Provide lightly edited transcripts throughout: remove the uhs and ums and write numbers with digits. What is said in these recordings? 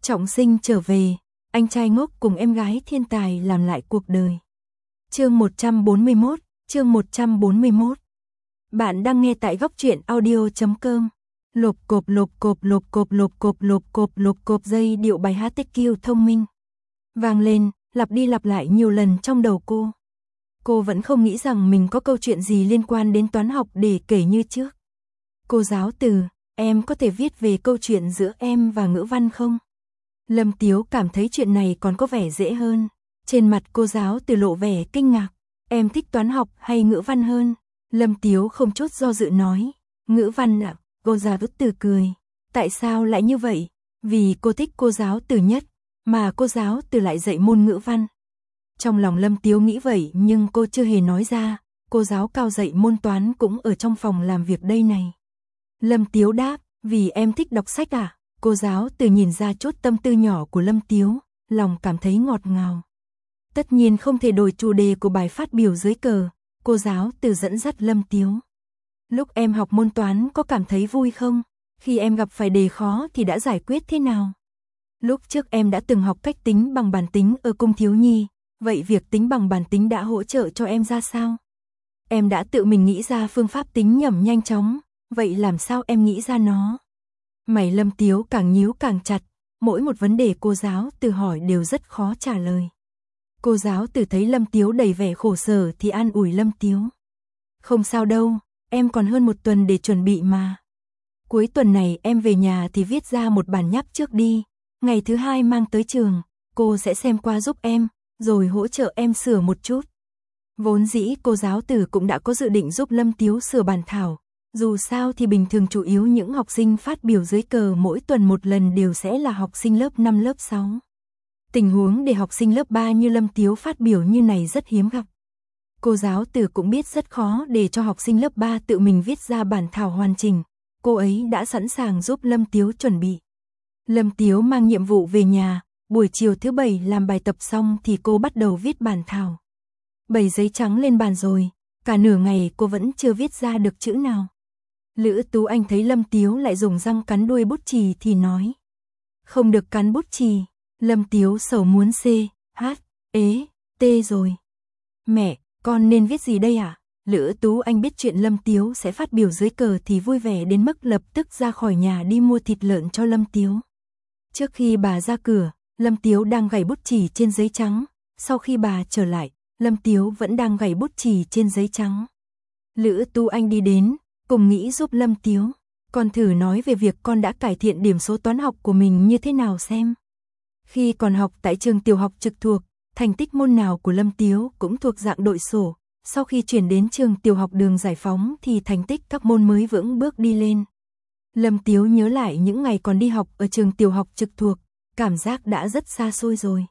Trọng sinh trở về, anh trai ngốc cùng em gái thiên tài làm lại cuộc đời. Chương 141, chương 141. Bạn đang nghe tại góc truyện audio.com. Lộp cộp lộp cộp lộp cộp lộp cộp lộp cộp lộp cộp, giai điệu bài hát TQ thông minh vang lên, lặp đi lặp lại nhiều lần trong đầu cô. Cô vẫn không nghĩ rằng mình có câu chuyện gì liên quan đến toán học để kể như trước. Cô giáo Từ, em có thể viết về câu chuyện giữa em và ngữ văn không? Lâm Tiếu cảm thấy chuyện này còn có vẻ dễ hơn. Trên mặt cô giáo Từ lộ vẻ kinh ngạc. Em thích toán học hay ngữ văn hơn? Lâm Tiếu không chút do dự nói. Ngữ văn ạ. Cô giáo Từ cười. Tại sao lại như vậy? Vì cô thích cô giáo Từ nhất, mà cô giáo Từ lại dạy môn ngữ văn. Trong lòng Lâm Tiếu nghĩ vậy nhưng cô chưa hề nói ra. Cô giáo Cao dạy môn toán cũng ở trong phòng làm việc đây này. Lâm Tiếu đáp, vì em thích đọc sách à? Cô giáo Từ nhìn ra chút tâm tư nhỏ của Lâm Tiếu, lòng cảm thấy ngọt ngào. Tất nhiên không thể đổi chủ đề của bài phát biểu dưới cờ, cô giáo Từ dẫn dắt Lâm Tiếu. Lúc em học môn toán có cảm thấy vui không? Khi em gặp phải đề khó thì đã giải quyết thế nào? Lúc trước em đã từng học cách tính bằng bàn tính ở cung thiếu nhi, vậy việc tính bằng bàn tính đã hỗ trợ cho em ra sao? Em đã tự mình nghĩ ra phương pháp tính nhẩm nhanh chóng, vậy làm sao em nghĩ ra nó? Mày Lâm Tiếu càng nhíu càng chặt, mỗi một vấn đề cô giáo Từ hỏi đều rất khó trả lời. Cô giáo Từ thấy Lâm Tiếu đầy vẻ khổ sở thì an ủi Lâm Tiếu. Không sao đâu, em còn hơn một tuần để chuẩn bị mà. Cuối tuần này em về nhà thì viết ra một bản nháp trước đi, ngày thứ hai mang tới trường, cô sẽ xem qua giúp em, rồi hỗ trợ em sửa một chút. Vốn dĩ cô giáo Từ cũng đã có dự định giúp Lâm Tiếu sửa bản thảo. Dù sao thì bình thường chủ yếu những học sinh phát biểu dưới cờ mỗi tuần một lần đều sẽ là học sinh lớp 5 lớp 6. Tình huống để học sinh lớp 3 như Lâm Tiếu phát biểu như này rất hiếm gặp. Cô giáo Từ cũng biết rất khó để cho học sinh lớp 3 tự mình viết ra bản thảo hoàn chỉnh. Cô ấy đã sẵn sàng giúp Lâm Tiếu chuẩn bị. Lâm Tiếu mang nhiệm vụ về nhà, buổi chiều thứ Bảy làm bài tập xong thì cô bắt đầu viết bản thảo. Bày giấy trắng lên bàn rồi, cả nửa ngày cô vẫn chưa viết ra được chữ nào. Lữ Tú Anh thấy Lâm Tiếu lại dùng răng cắn đuôi bút chì thì nói. Không được cắn bút chì. Lâm Tiếu sầu muốn C, H, ế, T rồi. Mẹ, con nên viết gì đây ạ? Lữ Tú Anh biết chuyện Lâm Tiếu sẽ phát biểu dưới cờ thì vui vẻ đến mức lập tức ra khỏi nhà đi mua thịt lợn cho Lâm Tiếu. Trước khi bà ra cửa, Lâm Tiếu đang gảy bút chì trên giấy trắng. Sau khi bà trở lại, Lâm Tiếu vẫn đang gảy bút chì trên giấy trắng. Lữ Tú Anh đi đến, cùng nghĩ giúp Lâm Tiếu. Con thử nói về việc con đã cải thiện điểm số toán học của mình như thế nào xem. Khi còn học tại trường tiểu học trực thuộc, thành tích môn nào của Lâm Tiếu cũng thuộc dạng đội sổ. Sau khi chuyển đến trường tiểu học Đường Giải Phóng thì thành tích các môn mới vững bước đi lên. Lâm Tiếu nhớ lại những ngày còn đi học ở trường tiểu học trực thuộc, cảm giác đã rất xa xôi rồi.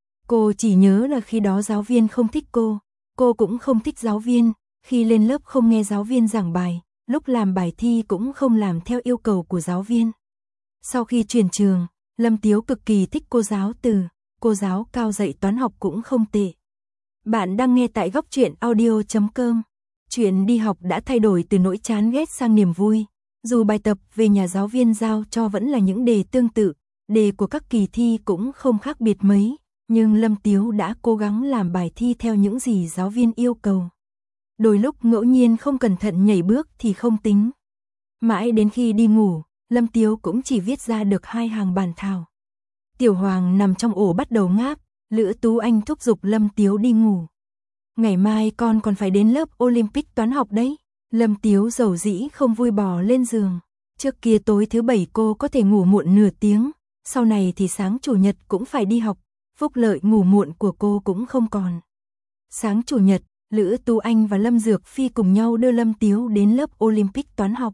Cô chỉ nhớ là khi đó giáo viên không thích cô cũng không thích giáo viên, khi lên lớp không nghe giáo viên giảng bài, lúc làm bài thi cũng không làm theo yêu cầu của giáo viên. Sau khi chuyển trường, Lâm Tiếu cực kỳ thích cô giáo Từ, cô giáo Cao dạy toán học cũng không tệ. Bạn đang nghe tại góc truyện audio.com. Chuyện đi học đã thay đổi từ nỗi chán ghét sang niềm vui. Dù bài tập về nhà giáo viên giao cho vẫn là những đề tương tự, đề của các kỳ thi cũng không khác biệt mấy, nhưng Lâm Tiếu đã cố gắng làm bài thi theo những gì giáo viên yêu cầu. Đôi lúc ngẫu nhiên không cẩn thận nhảy bước thì không tính. Mãi đến khi đi ngủ, Lâm Tiếu cũng chỉ viết ra được 2 hàng bản thảo. Tiểu Hoàng nằm trong ổ bắt đầu ngáp, Lữ Tú Anh thúc giục Lâm Tiếu đi ngủ. Ngày mai con còn phải đến lớp Olympic toán học đấy. Lâm Tiếu dầu dĩ không vui bò lên giường. Trước kia tối thứ Bảy cô có thể ngủ muộn nửa tiếng, sau này thì sáng Chủ nhật cũng phải đi học, phúc lợi ngủ muộn của cô cũng không còn. Sáng Chủ nhật, Lữ Tú Anh và Lâm Dược Phi cùng nhau đưa Lâm Tiếu đến lớp Olympic toán học.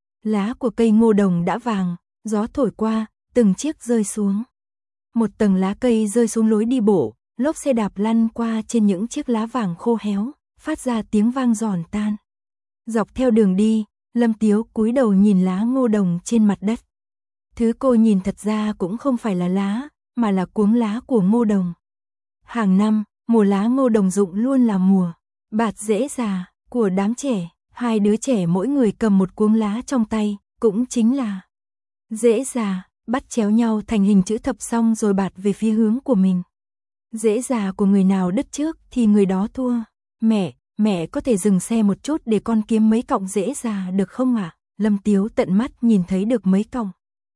Lá của cây ngô đồng đã vàng, gió thổi qua, từng chiếc rơi xuống. Một tầng lá cây rơi xuống lối đi bộ, lốp xe đạp lăn qua trên những chiếc lá vàng khô héo, phát ra tiếng vang giòn tan. Dọc theo đường đi, Lâm Tiếu cúi đầu nhìn lá ngô đồng trên mặt đất. Thứ cô nhìn thật ra cũng không phải là lá, mà là cuống lá của ngô đồng. Hàng năm, mùa lá ngô đồng rụng luôn là mùa bạt rễ già của đám trẻ. 2 đứa trẻ mỗi người cầm một cuống lá trong tay, cũng chính là rễ già. bắt chéo nhau thành hình chữ thập xong rồi bạt về phía hướng của mình. Rễ già của người nào đứt trước thì người đó thua. Mẹ có thể dừng xe một chút để con kiếm mấy cọng rễ già được không ạ? Lâm Tiếu tận mắt nhìn thấy được mấy cọng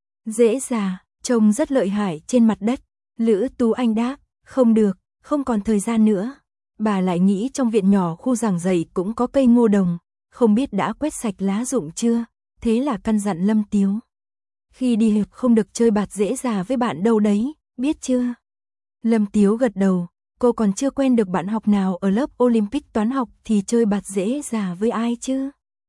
rễ già, trông rất lợi hại trên mặt đất. Lữ Tú Anh đáp, không được, không còn thời gian nữa. Bà lại nghĩ trong viện nhỏ khu giảng dạy cũng có cây ngô đồng, không biết đã quét sạch lá rụng chưa, thế là căn dặn Lâm Tiếu. Khi đi học không được chơi bạt rễ già với bạn đâu đấy, biết chưa? Lâm Tiếu gật đầu, cô còn chưa quen được bạn học nào ở lớp Olympic toán học thì chơi bạt rễ già với ai chứ?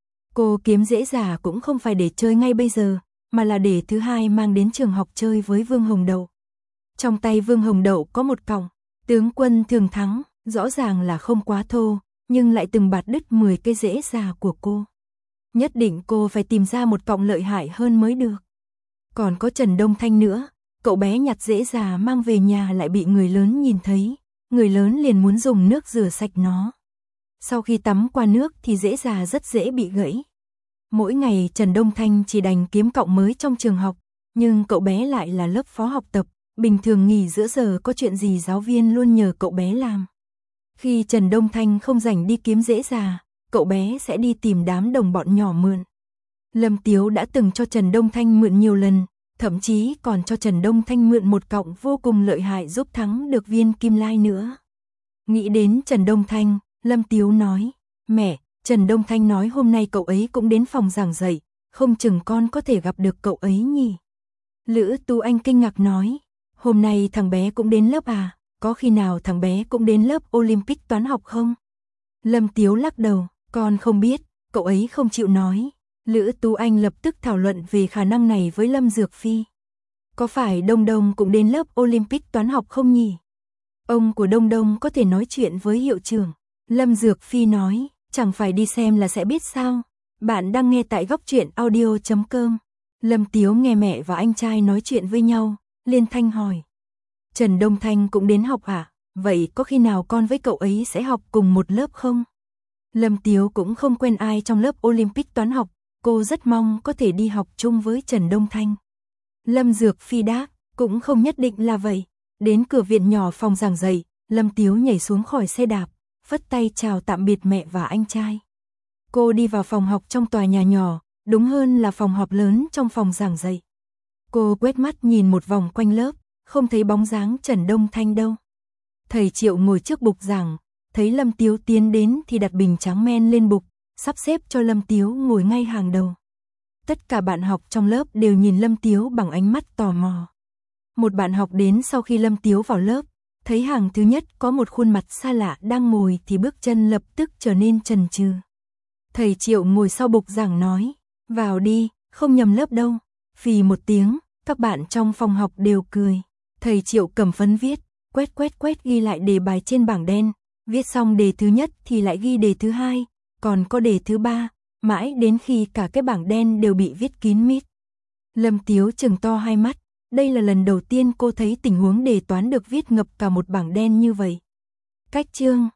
Cô kiếm rễ già cũng không phải để chơi ngay bây giờ, mà là để thứ hai mang đến trường học chơi với Vương Hồng Đậu. Trong tay Vương Hồng Đậu có một cọng, tướng quân thường thắng, rõ ràng là không quá thô, nhưng lại từng bạt đứt 10 cây rễ già của cô. Nhất định cô phải tìm ra một cọng lợi hại hơn mới được. Còn có Trần Đông Thanh nữa, cậu bé nhặt rễ già mang về nhà lại bị người lớn nhìn thấy, người lớn liền muốn dùng nước rửa sạch nó. Sau khi tắm qua nước thì rễ già rất dễ bị gãy. Mỗi ngày Trần Đông Thanh chỉ đành kiếm cọng mới trong trường học, nhưng cậu bé lại là lớp phó học tập, bình thường nghỉ giữa giờ có chuyện gì giáo viên luôn nhờ cậu bé làm. Khi Trần Đông Thanh không rảnh đi kiếm rễ già, cậu bé sẽ đi tìm đám đồng bọn nhỏ mượn. Lâm Tiếu đã từng cho Trần Đông Thanh mượn nhiều lần, thậm chí còn cho Trần Đông Thanh mượn một cọng vô cùng lợi hại giúp thắng được viên kim lai nữa. Nghĩ đến Trần Đông Thanh, Lâm Tiếu nói, mẹ, Trần Đông Thanh nói hôm nay cậu ấy cũng đến phòng giảng dạy, không chừng con có thể gặp được cậu ấy nhỉ. Lữ Tú Anh kinh ngạc nói, hôm nay thằng bé cũng đến lớp à, có khi nào thằng bé cũng đến lớp Olympic toán học không? Lâm Tiếu lắc đầu, con không biết, cậu ấy không chịu nói. Lữ Tú Anh lập tức thảo luận về khả năng này với Lâm Dược Phi. Có phải Đông Đông cũng đến lớp Olympic toán học không nhỉ? Ông của Đông Đông có thể nói chuyện với hiệu trưởng. Lâm Dược Phi nói, chẳng phải đi xem là sẽ biết sao. Bạn đang nghe tại góc truyện audio.com. Lâm Tiếu nghe mẹ và anh trai nói chuyện với nhau, liên thanh hỏi. Trần Đông Thanh cũng đến học à? Vậy có khi nào con với cậu ấy sẽ học cùng một lớp không? Lâm Tiếu cũng không quen ai trong lớp Olympic toán học, cô rất mong có thể đi học chung với Trần Đông Thanh. Lâm Dược Phi đáp, cũng không nhất định là vậy. Đến cửa viện nhỏ phòng giảng dạy, Lâm Tiếu nhảy xuống khỏi xe đạp, phất tay chào tạm biệt mẹ và anh trai. Cô đi vào phòng học trong tòa nhà nhỏ, đúng hơn là phòng họp lớn trong phòng giảng dạy. Cô quét mắt nhìn một vòng quanh lớp, không thấy bóng dáng Trần Đông Thanh đâu. Thầy Triệu ngồi trước bục giảng, thấy Lâm Tiếu tiến đến thì đặt bình tráng men lên bục, sắp xếp cho Lâm Tiếu ngồi ngay hàng đầu. Tất cả bạn học trong lớp đều nhìn Lâm Tiếu bằng ánh mắt tò mò. Một bạn học đến sau khi Lâm Tiếu vào lớp, thấy hàng thứ nhất có một khuôn mặt xa lạ đang ngồi thì bước chân lập tức trở nên chần chừ. Thầy Triệu ngồi sau bục giảng nói, vào đi, không nhầm lớp đâu. Phì một tiếng, các bạn trong phòng học đều cười. Thầy Triệu cầm phấn viết, quét ghi lại đề bài trên bảng đen, viết xong đề thứ nhất thì lại ghi đề thứ hai, còn có đề thứ ba, mãi đến khi cả cái bảng đen đều bị viết kín mít. Lâm Tiếu trừng to hai mắt, đây là lần đầu tiên cô thấy tình huống đề toán được viết ngập cả một bảng đen như vậy. Cách chương